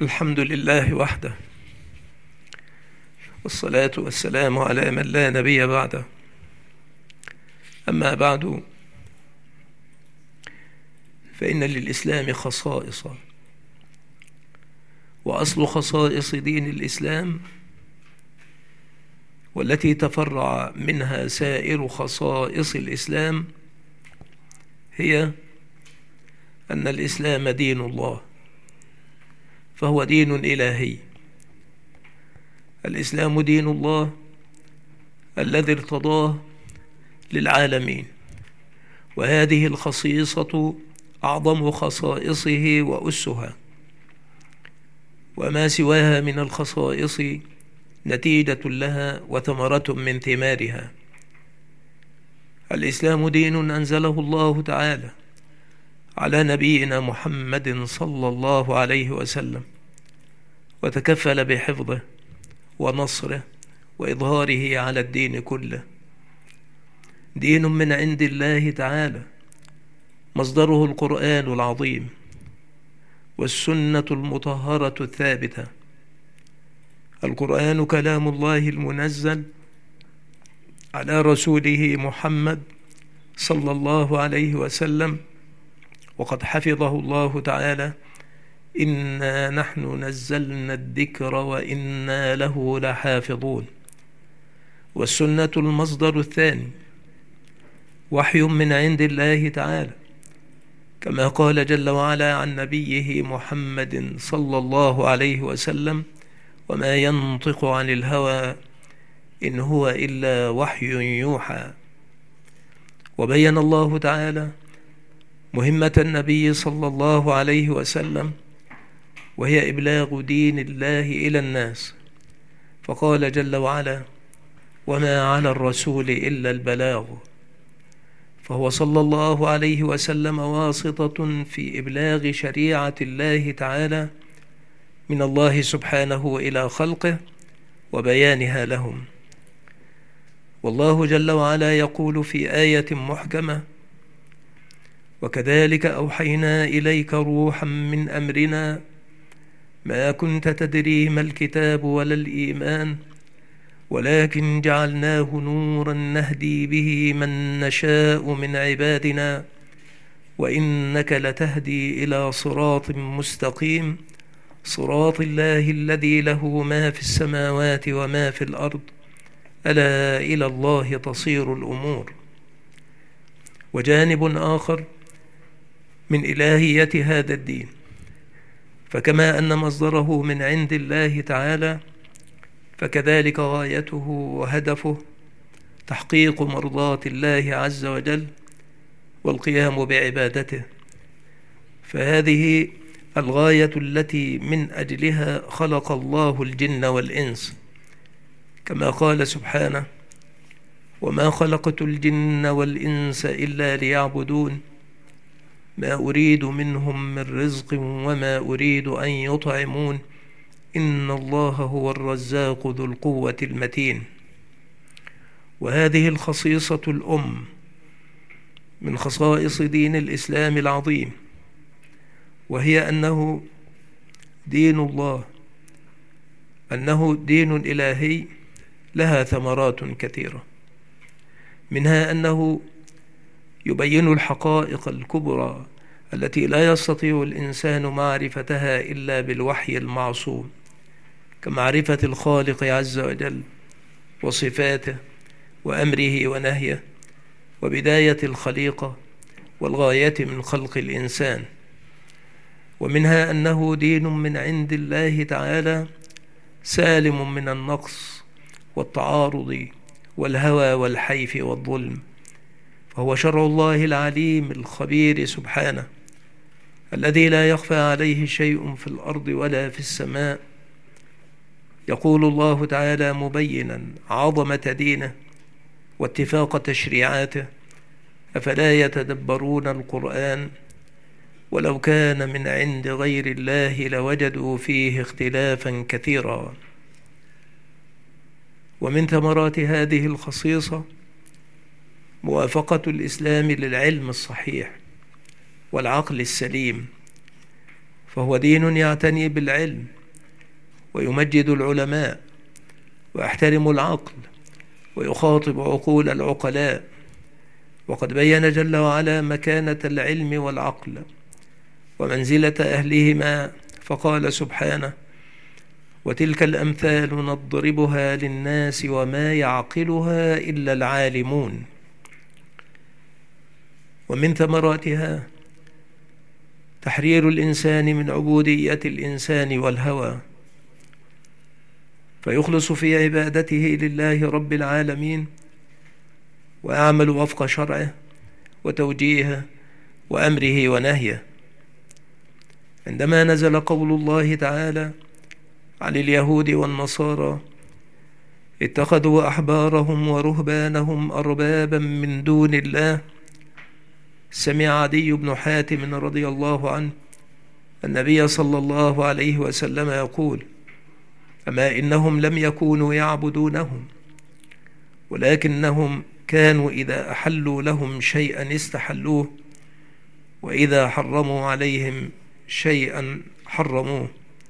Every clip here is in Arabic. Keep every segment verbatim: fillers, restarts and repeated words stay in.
الحمد لله وحده، والصلاة والسلام على من لا نبي بعده. أما بعد، فإن للإسلام خصائص، وأصل خصائص دين الإسلام والتي تفرع منها سائر خصائص الإسلام هي أن الإسلام دين الله، فهو دين إلهي. الإسلام دين الله الذي ارتضاه للعالمين، وهذه الخصيصة أعظم خصائصه وأسها، وما سواها من الخصائص نتيجة لها وثمرة من ثمارها. الإسلام دين أنزله الله تعالى على نبينا محمد صلى الله عليه وسلم، وتكفل بحفظه ونصره وإظهاره على الدين كله. دين من عند الله تعالى، مصدره القرآن العظيم والسنة المطهرة الثابتة. القرآن كلام الله المنزل على رسوله محمد صلى الله عليه وسلم، وقد حفظه الله تعالى: إنا نحن نزلنا الذكر وإنا له لحافظون. والسنة المصدر الثاني، وحي من عند الله تعالى، كما قال جل وعلا عن نبيه محمد صلى الله عليه وسلم: وما ينطق عن الهوى إن هو إلا وحي يوحى. وبين الله تعالى مهمة النبي صلى الله عليه وسلم، وهي إبلاغ دين الله إلى الناس، فقال جل وعلا: وما على الرسول إلا البلاغ. فهو صلى الله عليه وسلم واسطة في إبلاغ شريعة الله تعالى من الله سبحانه إلى خلقه وبيانها لهم. والله جل وعلا يقول في آية محكمة: وكذلك أوحينا إليك روحا من أمرنا ما كنت تدري ما الكتاب ولا الإيمان ولكن جعلناه نورا نهدي به من نشاء من عبادنا وإنك لتهدي إلى صراط مستقيم صراط الله الذي له ما في السماوات وما في الأرض ألا إلى الله تصير الأمور. وجانب آخر من إلهية هذا الدين، فكما أن مصدره من عند الله تعالى، فكذلك غايته وهدفه تحقيق مرضاة الله عز وجل والقيام بعبادته. فهذه الغاية التي من أجلها خلق الله الجن والإنس، كما قال سبحانه: وما خلقت الجن والإنس إلا ليعبدون ما أريد منهم من رزق وما أريد أن يطعمون إن الله هو الرزاق ذو القوة المتين. وهذه الخصيصة الأم من خصائص دين الإسلام العظيم، وهي أنه دين الله، أنه دين إلهي لها ثمرات كثيرة، منها أنه يبين الحقائق الكبرى التي لا يستطيع الإنسان معرفتها إلا بالوحي المعصوم، كمعرفة الخالق عز وجل وصفاته وأمره ونهيه وبداية الخليقة والغاية من خلق الإنسان. ومنها أنه دين من عند الله تعالى سالم من النقص والتعارض والهوى والحيف والظلم، فهو شرع الله العليم الخبير سبحانه، الذي لا يخفى عليه شيء في الأرض ولا في السماء. يقول الله تعالى مبينا عظمة دينه واتفاق تشريعاته: أفلا يتدبرون القرآن ولو كان من عند غير الله لوجدوا فيه اختلافا كثيرا. ومن ثمرات هذه الخصيصة موافقة الإسلام للعلم الصحيح والعقل السليم، فهو دين يعتني بالعلم ويمجد العلماء ويحترم العقل ويخاطب عقول العقلاء، وقد بين جل وعلا مكانة العلم والعقل ومنزلة أهلهما، فقال سبحانه: وتلك الأمثال نضربها للناس وما يعقلها إلا العالمون. ومن ثمراتها تحرير الإنسان من عبودية الإنسان والهوى، فيخلص في عبادته لله رب العالمين ويعمل وفق شرعه وتوجيهه وأمره ونهيه. عندما نزل قول الله تعالى عن اليهود والنصارى: اتخذوا أحبارهم ورهبانهم أربابا من دون الله، سمع عدي بن حاتم رضي الله عنه النبي صلى الله عليه وسلم يقول: أما إنهم لم يكونوا يعبدونهم، ولكنهم كانوا إذا أحلوا لهم شيئا استحلوه، وإذا حرموا عليهم شيئا حرموه،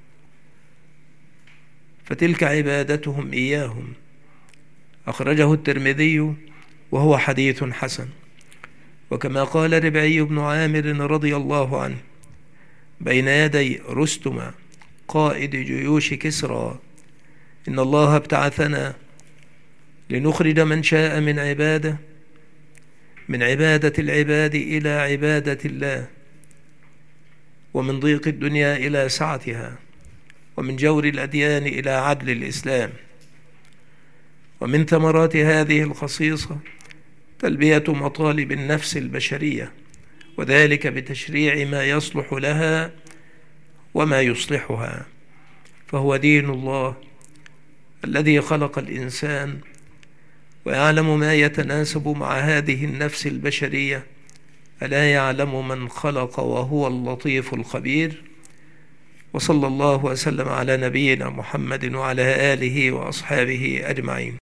فتلك عبادتهم إياهم. أخرجه الترمذي وهو حديث حسن. وكما قال ربعي بن عامر رضي الله عنه بين يدي رستم قائد جيوش كسرى: إن الله ابتعثنا لنخرج من شاء من عباده من عبادة العباد إلى عبادة الله، ومن ضيق الدنيا إلى سعتها، ومن جور الأديان إلى عدل الإسلام. ومن ثمرات هذه الخصيصة تلبية مطالب النفس البشرية، وذلك بتشريع ما يصلح لها وما يصلحها، فهو دين الله الذي خلق الإنسان ويعلم ما يتناسب مع هذه النفس البشرية. ألا يعلم من خلق وهو اللطيف الخبير. وصلى الله وسلم على نبينا محمد وعلى آله وأصحابه أجمعين.